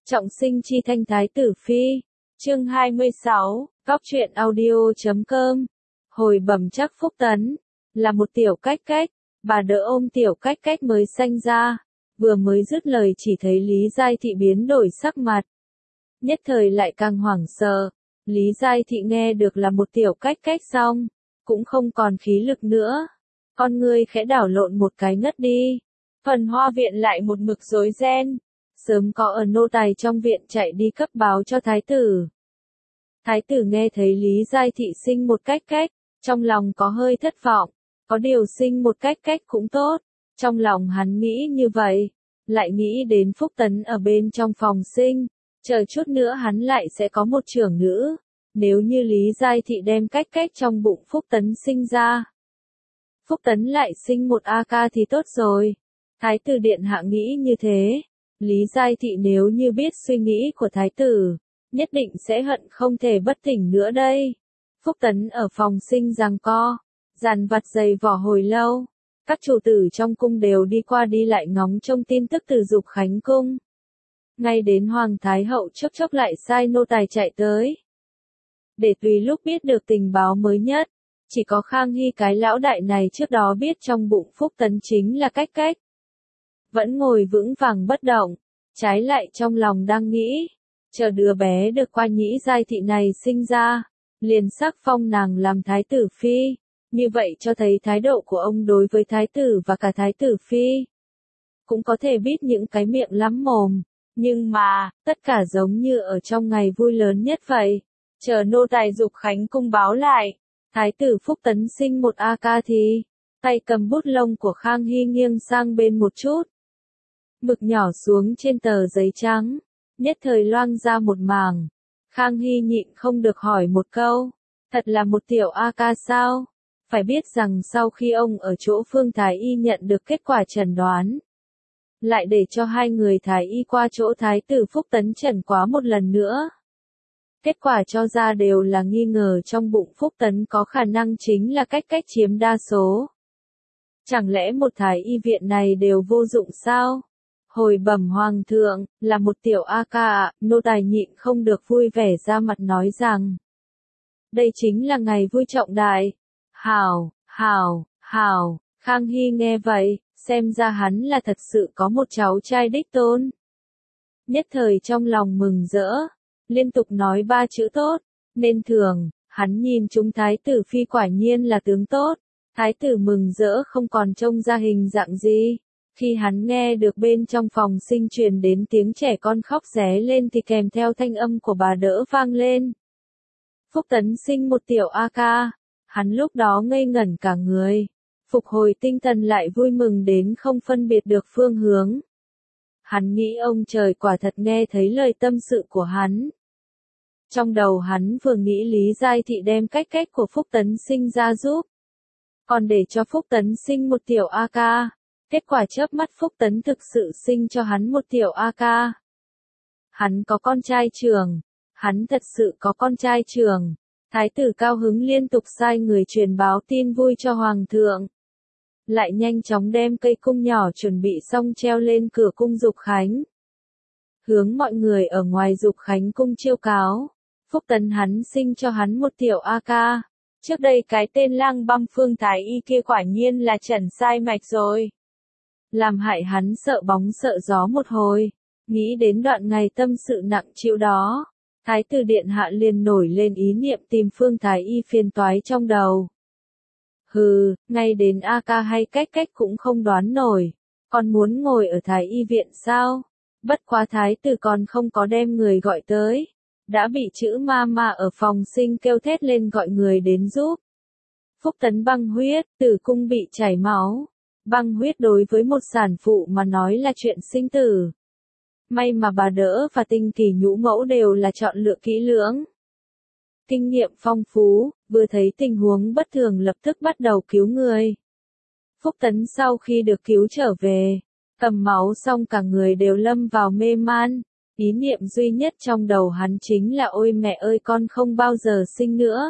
Trọng sinh chi thanh thái tử phi. Chương 26, Góc truyện audio.com. Hồi bẩm chắc Phúc Tấn, là một tiểu cách cách, bà đỡ ôm tiểu cách cách mới sanh ra, vừa mới dứt lời chỉ thấy Lý Giai Thị biến đổi sắc mặt. Nhất thời lại càng hoảng sợ, Lý Giai Thị nghe được là một tiểu cách cách xong, cũng không còn khí lực nữa. Con ngươi khẽ đảo lộn một cái ngất đi. Phần Hoa viện lại một mực rối ren. Sớm có ở nô tài trong viện chạy đi cấp báo cho thái tử. Thái tử nghe thấy Lý Giai Thị sinh một cách cách, trong lòng có hơi thất vọng, có điều sinh một cách cách cũng tốt, trong lòng hắn nghĩ như vậy, lại nghĩ đến Phúc Tấn ở bên trong phòng sinh, chờ chút nữa hắn lại sẽ có một trưởng nữ, nếu như Lý Giai Thị đem cách cách trong bụng Phúc Tấn sinh ra. Phúc Tấn lại sinh một A ca thì tốt rồi, thái tử điện hạ nghĩ như thế. Lý Giai Thị nếu như biết suy nghĩ của thái tử, nhất định sẽ hận không thể bất tỉnh nữa đây. Phúc Tấn ở phòng sinh giằng co, dàn vặt giày vò hồi lâu. Các chủ tử trong cung đều đi qua đi lại ngóng trông tin tức từ Dục Khánh cung. Ngay đến Hoàng Thái Hậu chốc chốc lại sai nô tài chạy tới. Để tùy lúc biết được tình báo mới nhất, chỉ có Khang Hy cái lão đại này trước đó biết trong bụng Phúc Tấn chính là cách cách. Vẫn ngồi vững vàng bất động, trái lại trong lòng đang nghĩ, chờ đứa bé được qua Nhĩ Giai Thị này sinh ra, liền sắc phong nàng làm thái tử phi, như vậy cho thấy thái độ của ông đối với thái tử và cả thái tử phi. Cũng có thể biết những cái miệng lắm mồm, nhưng mà, tất cả giống như ở trong ngày vui lớn nhất vậy, chờ nô tài Dục Khánh cung báo lại, thái tử Phúc Tấn sinh một A ca thì, tay cầm bút lông của Khang Hy nghiêng sang bên một chút. Mực nhỏ xuống trên tờ giấy trắng, nhất thời loang ra một mảng. Khang Hy nhịn không được hỏi một câu, thật là một tiểu A ca sao? Phải biết rằng sau khi ông ở chỗ Phương Thái Y nhận được kết quả chẩn đoán, lại để cho hai người Thái Y qua chỗ Thái tử Phúc Tấn chẩn quá một lần nữa. Kết quả cho ra đều là nghi ngờ trong bụng Phúc Tấn có khả năng chính là cách cách chiếm đa số. Chẳng lẽ một Thái Y viện này đều vô dụng sao? Hồi bẩm hoàng thượng, là một tiểu A ca ạ, nô tài nhịn không được vui vẻ ra mặt nói rằng. Đây chính là ngày vui trọng đại. Hảo, hảo, hảo, Khang Hy nghe vậy, xem ra hắn là thật sự có một cháu trai đích tôn. Nhất thời trong lòng mừng rỡ, liên tục nói ba chữ tốt, nên thường, hắn nhìn chúng thái tử phi quả nhiên là tướng tốt, thái tử mừng rỡ không còn trông ra hình dạng gì. Khi hắn nghe được bên trong phòng sinh truyền đến tiếng trẻ con khóc ré lên thì kèm theo thanh âm của bà đỡ vang lên. Phúc Tấn sinh một tiểu A ca, hắn lúc đó ngây ngẩn cả người, phục hồi tinh thần lại vui mừng đến không phân biệt được phương hướng. Hắn nghĩ ông trời quả thật nghe thấy lời tâm sự của hắn. Trong đầu hắn vừa nghĩ Lý Giai Thị đem cách cách của Phúc Tấn sinh ra giúp, còn để cho Phúc Tấn sinh một tiểu A ca. Kết quả chớp mắt Phúc Tấn thực sự sinh cho hắn một tiểu A ca. Hắn có con trai trưởng, hắn thật sự có con trai trưởng. Thái tử cao hứng liên tục sai người truyền báo tin vui cho hoàng thượng. Lại nhanh chóng đem cây cung nhỏ chuẩn bị xong treo lên cửa cung Dục Khánh. Hướng mọi người ở ngoài Dục Khánh cung chiêu cáo. Phúc Tấn hắn sinh cho hắn một tiểu A ca. Trước đây cái tên Lang Băm Phương Thái Y kia quả nhiên là trần sai mạch rồi. Làm hại hắn sợ bóng sợ gió một hồi, nghĩ đến đoạn ngày tâm sự nặng chịu đó, thái tử điện hạ liền nổi lên ý niệm tìm Phương Thái Y phiền toái trong đầu. Hừ, ngay đến A ca hay cách cách cũng không đoán nổi, còn muốn ngồi ở Thái Y viện sao? Bất quá thái tử còn không có đem người gọi tới, đã bị chữ ma ở phòng sinh kêu thét lên gọi người đến giúp. Phúc Tấn băng huyết, tử cung bị chảy máu. Băng huyết đối với một sản phụ mà nói là chuyện sinh tử. May mà bà đỡ và Tinh Kỳ nhũ mẫu đều là chọn lựa kỹ lưỡng. Kinh nghiệm phong phú, vừa thấy tình huống bất thường lập tức bắt đầu cứu người. Phúc Tấn sau khi được cứu trở về, cầm máu xong cả người đều lâm vào mê man. Ý niệm duy nhất trong đầu hắn chính là ôi mẹ ơi con không bao giờ sinh nữa.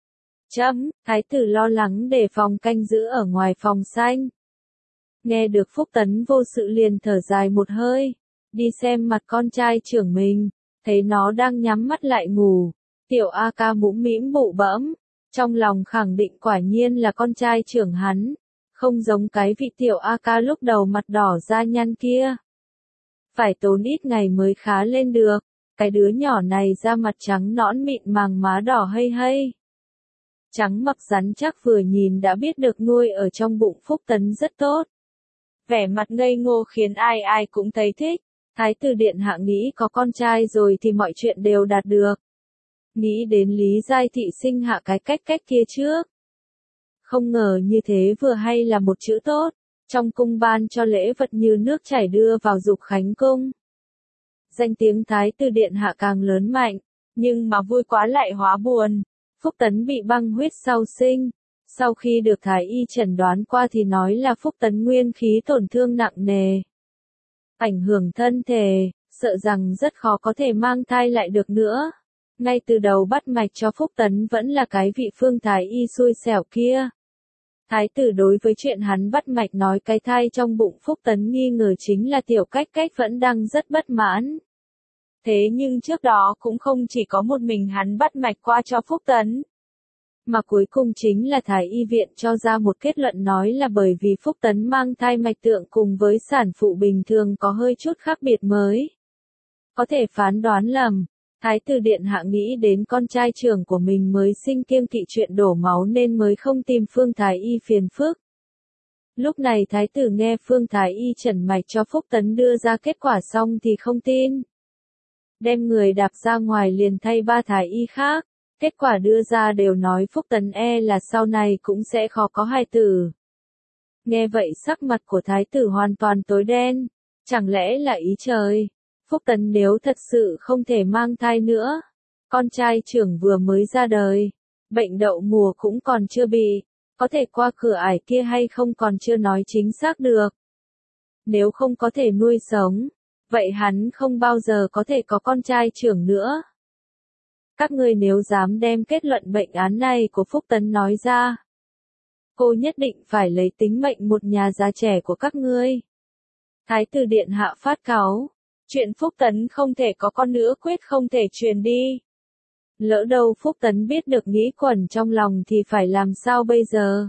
Thái tử lo lắng đề phòng canh giữ ở ngoài phòng xanh. Nghe được Phúc Tấn vô sự liền thở dài một hơi, đi xem mặt con trai trưởng mình, thấy nó đang nhắm mắt lại ngủ. Tiểu A ca mũm mĩm bụ bẫm, trong lòng khẳng định quả nhiên là con trai trưởng hắn, không giống cái vị tiểu A ca lúc đầu mặt đỏ da nhăn kia. Phải tốn ít ngày mới khá lên được, cái đứa nhỏ này da mặt trắng nõn mịn màng má đỏ hây hây. Trắng mặc rắn chắc vừa nhìn đã biết được nuôi ở trong bụng Phúc Tấn rất tốt. Vẻ mặt ngây ngô khiến ai ai cũng thấy thích. Thái tử điện hạ nghĩ có con trai rồi thì mọi chuyện đều đạt được. Nghĩ đến Lý Giai Thị sinh hạ cái cách kia trước. Không ngờ như thế vừa hay là một chữ tốt, trong cung ban cho lễ vật như nước chảy đưa vào Dục Khánh cung. Danh tiếng Thái tử điện hạ càng lớn mạnh, nhưng mà vui quá lại hóa buồn. Phúc Tấn bị băng huyết sau sinh. Sau khi được thái y chẩn đoán qua thì nói là Phúc Tấn nguyên khí tổn thương nặng nề. Ảnh hưởng thân thể, sợ rằng rất khó có thể mang thai lại được nữa. Ngay từ đầu bắt mạch cho Phúc Tấn vẫn là cái vị Phương thái y xui xẻo kia. Thái tử đối với chuyện hắn bắt mạch nói cái thai trong bụng Phúc Tấn nghi ngờ chính là tiểu cách vẫn đang rất bất mãn. Thế nhưng trước đó cũng không chỉ có một mình hắn bắt mạch qua cho Phúc Tấn. Mà cuối cùng chính là Thái y viện cho ra một kết luận nói là bởi vì Phúc Tấn mang thai mạch tượng cùng với sản phụ bình thường có hơi chút khác biệt mới. Có thể phán đoán lầm, Thái tử điện hạ nghĩ đến con trai trưởng của mình mới sinh kiêng kỵ chuyện đổ máu nên mới không tìm Phương Thái y phiền phức. Lúc này Thái tử nghe Phương Thái y chẩn mạch cho Phúc Tấn đưa ra kết quả xong thì không tin. Đem người đạp ra ngoài liền thay 3 Thái y khác. Kết quả đưa ra đều nói Phúc Tấn là sau này cũng sẽ khó có hài tử. Nghe vậy sắc mặt của thái tử hoàn toàn tối đen. Chẳng lẽ là ý trời? Phúc Tấn nếu thật sự không thể mang thai nữa. Con trai trưởng vừa mới ra đời. Bệnh đậu mùa cũng còn chưa bị. Có thể qua cửa ải kia hay không còn chưa nói chính xác được. Nếu không có thể nuôi sống, vậy hắn không bao giờ có thể có con trai trưởng nữa. Các ngươi nếu dám đem kết luận bệnh án này của Phúc Tấn nói ra, cô nhất định phải lấy tính mệnh một nhà già trẻ của các ngươi. Thái tử điện hạ phát cáu, chuyện Phúc Tấn không thể có con nữa quyết không thể truyền đi. Lỡ đâu Phúc Tấn biết được nghĩ quẩn trong lòng thì phải làm sao bây giờ?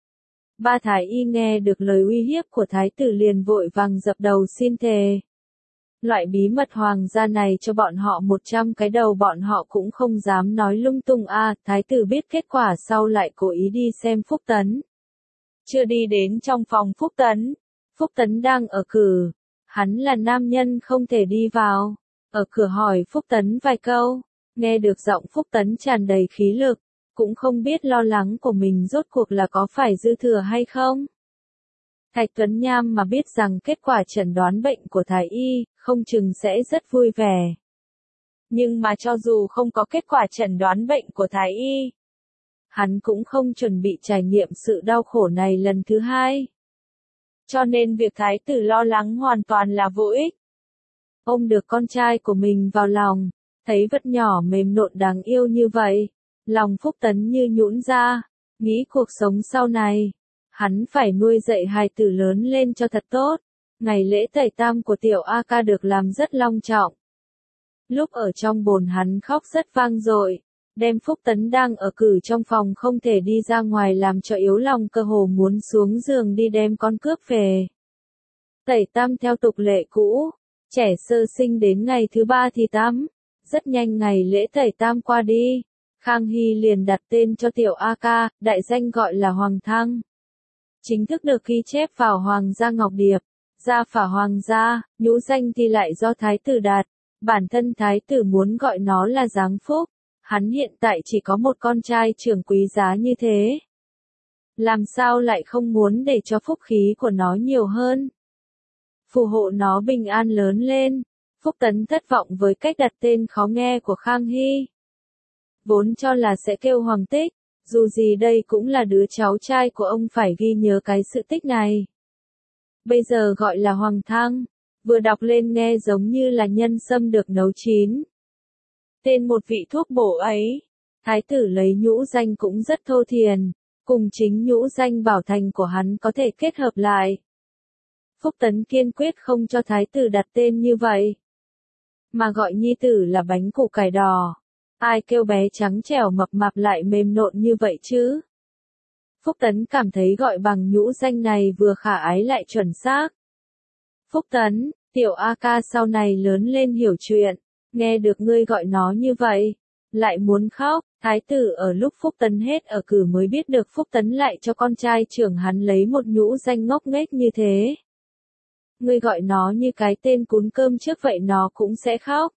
3 thái y nghe được lời uy hiếp của thái tử liền vội vàng dập đầu xin thề. Loại bí mật hoàng gia này cho bọn họ 100 cái đầu bọn họ cũng không dám nói lung tung thái tử biết kết quả sau lại cố ý đi xem Phúc Tấn. Chưa đi đến trong phòng Phúc Tấn đang ở cửa, hắn là nam nhân không thể đi vào, ở cửa hỏi Phúc Tấn vài câu, nghe được giọng Phúc Tấn tràn đầy khí lực, cũng không biết lo lắng của mình rốt cuộc là có phải dư thừa hay không. Thạch Tuấn Nham mà biết rằng kết quả chẩn đoán bệnh của thái y, không chừng sẽ rất vui vẻ. Nhưng mà cho dù không có kết quả chẩn đoán bệnh của thái y, hắn cũng không chuẩn bị trải nghiệm sự đau khổ này lần thứ hai. Cho nên việc thái tử lo lắng hoàn toàn là vô ích. Ôm được con trai của mình vào lòng, thấy vật nhỏ mềm nộn đáng yêu như vậy, lòng Phúc Tấn như nhũn ra, nghĩ cuộc sống sau này. Hắn phải nuôi dạy hài tử lớn lên cho thật tốt. Ngày lễ tẩy tam của tiểu A ca được làm rất long trọng. Lúc ở trong bồn hắn khóc rất vang dội, đem Phúc Tấn đang ở cử trong phòng không thể đi ra ngoài làm cho yếu lòng cơ hồ muốn xuống giường đi đem con cướp về. Tẩy tam theo tục lệ cũ, trẻ sơ sinh đến ngày thứ 3 thì tắm. Rất nhanh ngày lễ tẩy tam qua đi, Khang Hy liền đặt tên cho tiểu A ca, đại danh gọi là Hoàng Thăng. Chính thức được ghi chép vào Hoàng gia Ngọc Điệp, gia phả Hoàng gia, nhũ danh thì lại do thái tử đặt, bản thân thái tử muốn gọi nó là Giáng Phúc, hắn hiện tại chỉ có một con trai trưởng quý giá như thế. Làm sao lại không muốn để cho phúc khí của nó nhiều hơn? Phù hộ nó bình an lớn lên. Phúc Tấn thất vọng với cách đặt tên khó nghe của Khang Hy. Vốn cho là sẽ kêu Hoàng Tích. Dù gì đây cũng là đứa cháu trai của ông phải ghi nhớ cái sự tích này. Bây giờ gọi là Hoàng Thăng, vừa đọc lên nghe giống như là nhân sâm được nấu chín. Tên một vị thuốc bổ ấy, thái tử lấy nhũ danh cũng rất thô thiền, cùng chính nhũ danh bảo thành của hắn có thể kết hợp lại. Phúc Tấn kiên quyết không cho thái tử đặt tên như vậy, mà gọi nhi tử là bánh củ cải đỏ. Ai kêu bé trắng trẻo mập mạp lại mềm nộn như vậy chứ? Phúc Tấn cảm thấy gọi bằng nhũ danh này vừa khả ái lại chuẩn xác. Phúc Tấn, tiểu A ca sau này lớn lên hiểu chuyện, nghe được ngươi gọi nó như vậy, lại muốn khóc. Thái tử ở lúc Phúc Tấn hết ở cử mới biết được Phúc Tấn lại cho con trai trưởng hắn lấy một nhũ danh ngốc nghếch như thế. Ngươi gọi nó như cái tên cún cơm trước vậy nó cũng sẽ khóc.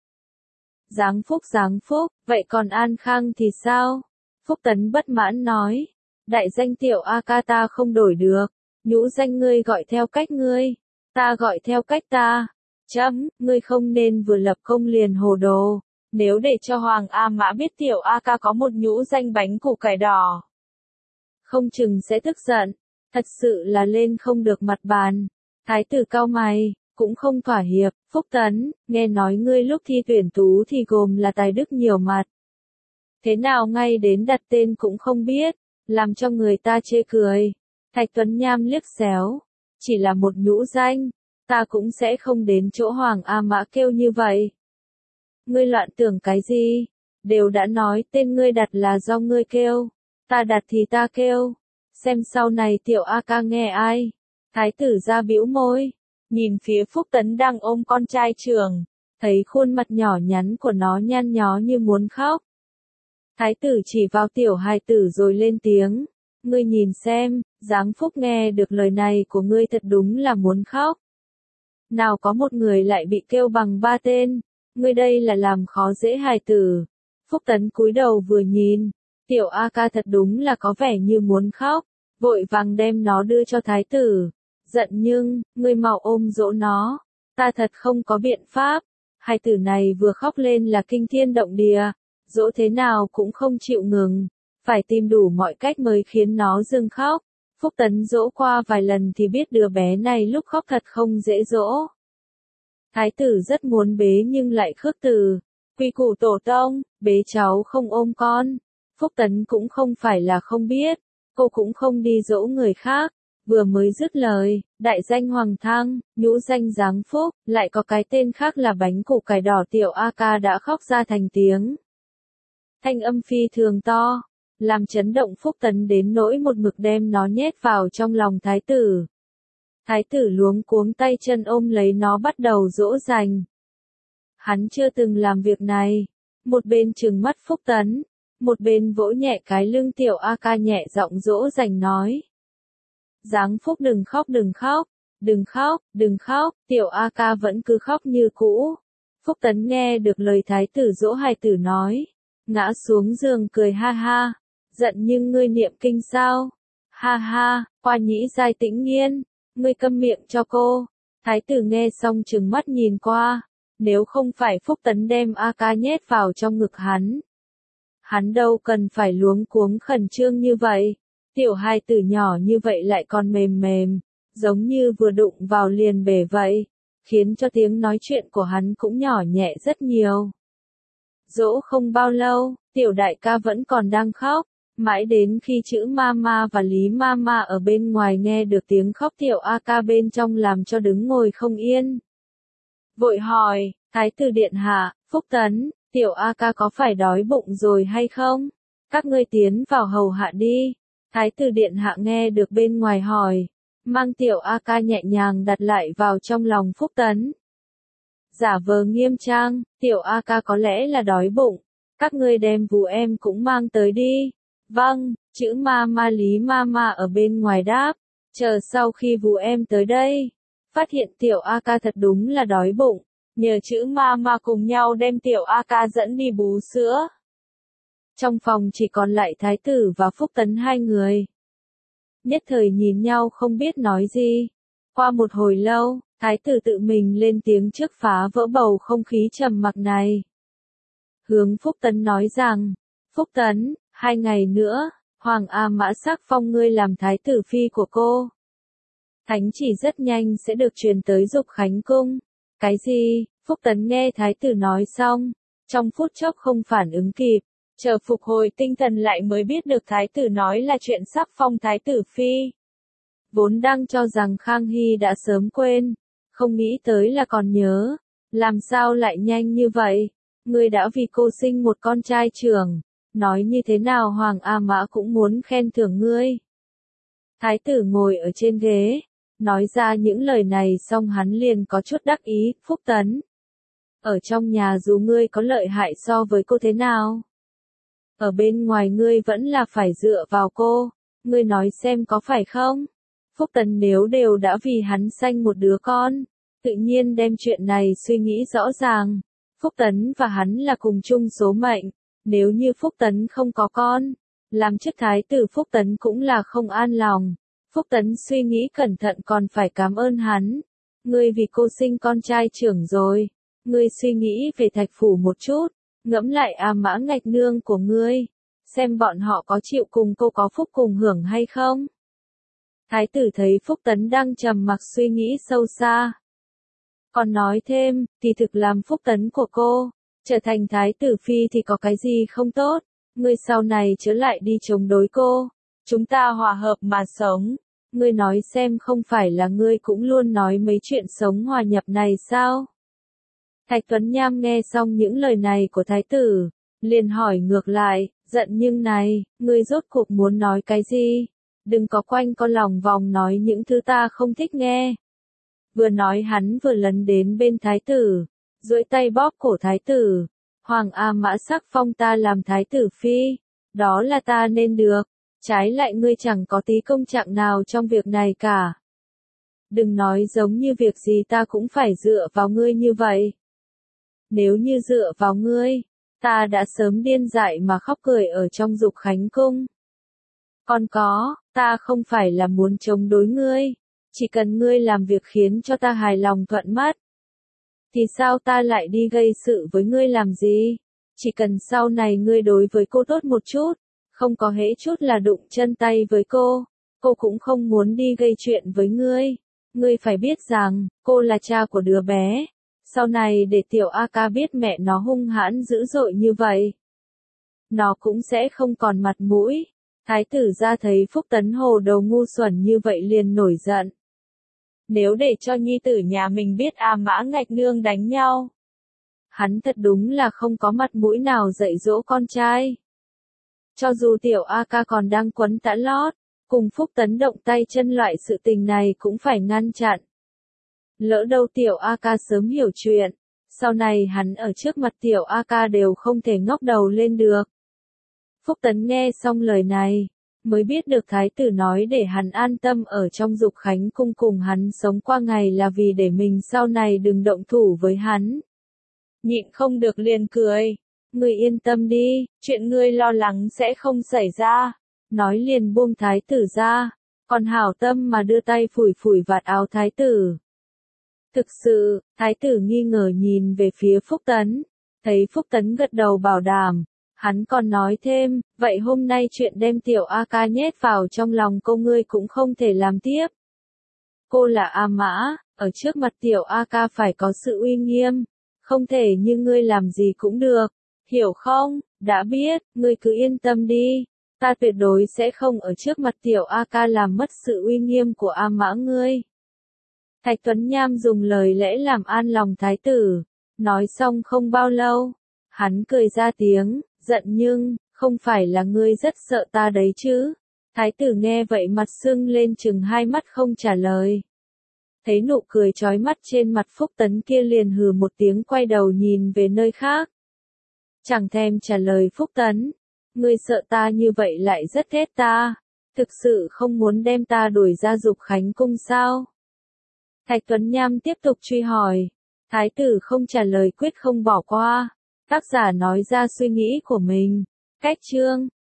Giáng Phúc, vậy còn An Khang thì sao? Phúc Tấn bất mãn nói, đại danh tiểu A ca ta không đổi được, nhũ danh ngươi gọi theo cách ngươi, ta gọi theo cách ta. Chấm, ngươi không nên vừa lập công liền hồ đồ. Nếu để cho Hoàng A Mã biết tiểu A ca có một nhũ danh bánh củ cải đỏ, không chừng sẽ tức giận, thật sự là lên không được mặt bàn. Thái tử cau mày, cũng không thỏa hiệp. Phúc Tấn, nghe nói ngươi lúc thi tuyển tú thì gồm là tài đức nhiều mặt. Thế nào ngay đến đặt tên cũng không biết, làm cho người ta chê cười. Thạch Tuấn Nham liếc xéo, chỉ là một nhũ danh, ta cũng sẽ không đến chỗ Hoàng A Mã kêu như vậy. Ngươi loạn tưởng cái gì? Đều đã nói tên ngươi đặt là do ngươi kêu, ta đặt thì ta kêu. Xem sau này tiểu A ca nghe ai. Thái tử ra bĩu môi, nhìn phía Phúc Tấn đang ôm con trai trưởng, thấy khuôn mặt nhỏ nhắn của nó nhăn nhó như muốn khóc. Thái tử chỉ vào tiểu hài tử rồi lên tiếng, ngươi nhìn xem, Giáng Phúc nghe được lời này của ngươi thật đúng là muốn khóc. Nào có một người lại bị kêu bằng 3 tên, ngươi đây là làm khó dễ hài tử. Phúc Tấn cúi đầu vừa nhìn, tiểu A ca thật đúng là có vẻ như muốn khóc, vội vàng đem nó đưa cho thái tử. Giận nhưng, ngươi mau ôm dỗ nó, ta thật không có biện pháp. Hài tử này vừa khóc lên là kinh thiên động địa, dỗ thế nào cũng không chịu ngừng, phải tìm đủ mọi cách mới khiến nó dừng khóc. Phúc Tấn dỗ qua vài lần thì biết đứa bé này lúc khóc thật không dễ dỗ. Thái tử rất muốn bế nhưng lại khước từ, quy củ tổ tông, bế cháu không ôm con. Phúc Tấn cũng không phải là không biết, cô cũng không đi dỗ người khác. Vừa mới dứt lời, đại danh Hoàng Thăng, nhũ danh Giáng Phúc, lại có cái tên khác là bánh củ cải đỏ tiểu A ca đã khóc ra thành tiếng. Thanh âm phi thường to, làm chấn động Phúc Tấn đến nỗi một mực đem nó nhét vào trong lòng thái tử. Thái tử luống cuống tay chân ôm lấy nó bắt đầu dỗ dành. Hắn chưa từng làm việc này, một bên trừng mắt Phúc Tấn, một bên vỗ nhẹ cái lưng tiểu A ca nhẹ giọng dỗ dành nói. Giáng Phúc đừng khóc đừng khóc, đừng khóc, đừng khóc, tiểu A ca vẫn cứ khóc như cũ. Phúc Tấn nghe được lời thái tử dỗ hài tử nói, ngã xuống giường cười ha ha, giận nhưng ngươi niệm kinh sao? Ha ha, Hoa Nhĩ Giai tĩnh nghiên, ngươi câm miệng cho cô. Thái tử nghe xong trừng mắt nhìn qua, nếu không phải Phúc Tấn đem A ca nhét vào trong ngực hắn đâu cần phải luống cuống khẩn trương như vậy. Tiểu hài tử nhỏ như vậy lại còn mềm mềm, giống như vừa đụng vào liền bể vậy, khiến cho tiếng nói chuyện của hắn cũng nhỏ nhẹ rất nhiều. Dỗ không bao lâu, tiểu đại ca vẫn còn đang khóc, mãi đến khi chữ Mama và Lý Mama ở bên ngoài nghe được tiếng khóc tiểu A ca bên trong làm cho đứng ngồi không yên. Vội hỏi, Thái tử điện hạ, Phúc Tấn, tiểu A ca có phải đói bụng rồi hay không? Các ngươi tiến vào hầu hạ đi. Thái tử điện hạ nghe được bên ngoài hỏi, mang tiểu A ca nhẹ nhàng đặt lại vào trong lòng Phúc Tấn. Giả vờ nghiêm trang, tiểu A ca có lẽ là đói bụng, các ngươi đem vú em cũng mang tới đi. Vâng, chữ Mama Lý Mama ở bên ngoài đáp, chờ sau khi vú em tới đây, phát hiện tiểu A ca thật đúng là đói bụng, nhờ chữ Mama cùng nhau đem tiểu A ca dẫn đi bú sữa. Trong phòng chỉ còn lại thái tử và Phúc Tấn hai người. Nhất thời nhìn nhau không biết nói gì. Qua một hồi lâu, thái tử tự mình lên tiếng trước phá vỡ bầu không khí trầm mặc này. Hướng Phúc Tấn nói rằng, Phúc Tấn, 2 ngày nữa, Hoàng A Mã sắc phong ngươi làm thái tử phi của cô. Thánh chỉ rất nhanh sẽ được truyền tới Dục Khánh Cung. Cái gì? Phúc Tấn nghe thái tử nói xong, trong phút chốc không phản ứng kịp. Chờ phục hồi tinh thần lại mới biết được thái tử nói là chuyện sắc phong thái tử phi. vốn đang cho rằng Khang Hy đã sớm quên, không nghĩ tới là còn nhớ, làm sao lại nhanh như vậy, ngươi đã vì cô sinh một con trai trưởng, nói như thế nào Hoàng A Mã cũng muốn khen thưởng ngươi. Thái tử ngồi ở trên ghế, nói ra những lời này xong hắn liền có chút đắc ý, Phúc Tấn. Ở trong nhà dù ngươi có lợi hại so với cô thế nào, ở bên ngoài ngươi vẫn là phải dựa vào cô, ngươi nói xem có phải không? Phúc Tấn nếu đều đã vì hắn sanh một đứa con, tự nhiên đem chuyện này suy nghĩ rõ ràng. Phúc Tấn và hắn là cùng chung số mệnh, nếu như Phúc Tấn không có con, làm chức thái tử Phúc Tấn cũng là không an lòng. Phúc Tấn suy nghĩ cẩn thận còn phải cảm ơn hắn. Ngươi vì cô sinh con trai trưởng rồi, ngươi suy nghĩ về Thạch Phủ một chút, ngẫm lại A Mã Ngạch Nương của ngươi, xem bọn họ có chịu cùng cô có phúc cùng hưởng hay không. Thái tử thấy Phúc Tấn đang trầm mặc suy nghĩ sâu xa. Còn nói thêm, thì thực làm Phúc Tấn của cô, trở thành thái tử phi thì có cái gì không tốt, ngươi sau này chớ lại đi chống đối cô, chúng ta hòa hợp mà sống. Ngươi nói xem không phải là ngươi cũng luôn nói mấy chuyện sống hòa nhập này sao? Thạch Tuấn Nham nghe xong những lời này của thái tử, liền hỏi ngược lại, giận nhưng này, ngươi rốt cuộc muốn nói cái gì? Đừng có quanh co lòng vòng nói những thứ ta không thích nghe. Vừa nói hắn vừa lấn đến bên thái tử, duỗi tay bóp cổ thái tử. Hoàng A Mã sắc phong ta làm thái tử phi, đó là ta nên được, trái lại ngươi chẳng có tí công trạng nào trong việc này cả. Đừng nói giống như việc gì ta cũng phải dựa vào ngươi như vậy. Nếu như dựa vào ngươi, ta đã sớm điên dại mà khóc cười ở trong Dục Khánh Cung. Còn có, ta không phải là muốn chống đối ngươi, chỉ cần ngươi làm việc khiến cho ta hài lòng thuận mắt. Thì sao ta lại đi gây sự với ngươi làm gì? Chỉ cần sau này ngươi đối với cô tốt một chút, không có hễ chút là đụng chân tay với cô cũng không muốn đi gây chuyện với ngươi. Ngươi phải biết rằng, cô là cha của đứa bé. Sau này để tiểu A ca biết mẹ nó hung hãn dữ dội như vậy, nó cũng sẽ không còn mặt mũi. Thái tử ra thấy Phúc Tấn hồ đầu ngu xuẩn như vậy liền nổi giận. Nếu để cho nhi tử nhà mình biết A Mã Ngạch Nương đánh nhau, hắn thật đúng là không có mặt mũi nào dạy dỗ con trai. Cho dù tiểu A ca còn đang quấn tã lót, cùng Phúc Tấn động tay chân loại sự tình này cũng phải ngăn chặn. Lỡ đâu tiểu A ca sớm hiểu chuyện, sau này hắn ở trước mặt tiểu A ca đều không thể ngóc đầu lên được. Phúc Tấn nghe xong lời này, mới biết được thái tử nói để hắn an tâm ở trong Dục Khánh Cung cùng hắn sống qua ngày là vì để mình sau này đừng động thủ với hắn. Nhịn không được liền cười, ngươi yên tâm đi, chuyện ngươi lo lắng sẽ không xảy ra. Nói liền buông thái tử ra, còn hảo tâm mà đưa tay phủi phủi vạt áo thái tử. Thực sự, thái tử nghi ngờ nhìn về phía Phúc Tấn, thấy Phúc Tấn gật đầu bảo đảm, hắn còn nói thêm, vậy hôm nay chuyện đem tiểu A ca nhét vào trong lòng cô ngươi cũng không thể làm tiếp. Cô là A Mã, ở trước mặt tiểu A ca phải có sự uy nghiêm, không thể như ngươi làm gì cũng được, hiểu không? Đã biết, ngươi cứ yên tâm đi, ta tuyệt đối sẽ không ở trước mặt tiểu A ca làm mất sự uy nghiêm của A Mã ngươi. Thạch Tuấn Nham dùng lời lẽ làm an lòng thái tử, nói xong không bao lâu, hắn cười ra tiếng, giận nhưng, không phải là ngươi rất sợ ta đấy chứ? Thái tử nghe vậy mặt sưng lên chừng hai mắt không trả lời. Thấy nụ cười chói mắt trên mặt Phúc Tấn kia liền hừ một tiếng quay đầu nhìn về nơi khác. Chẳng thèm trả lời Phúc Tấn, ngươi sợ ta như vậy lại rất ghét ta, thực sự không muốn đem ta đuổi ra Dục Khánh Cung sao? Thạch Tuấn Nham tiếp tục truy hỏi, thái tử không trả lời quyết không bỏ qua, tác giả nói ra suy nghĩ của mình, cách chương.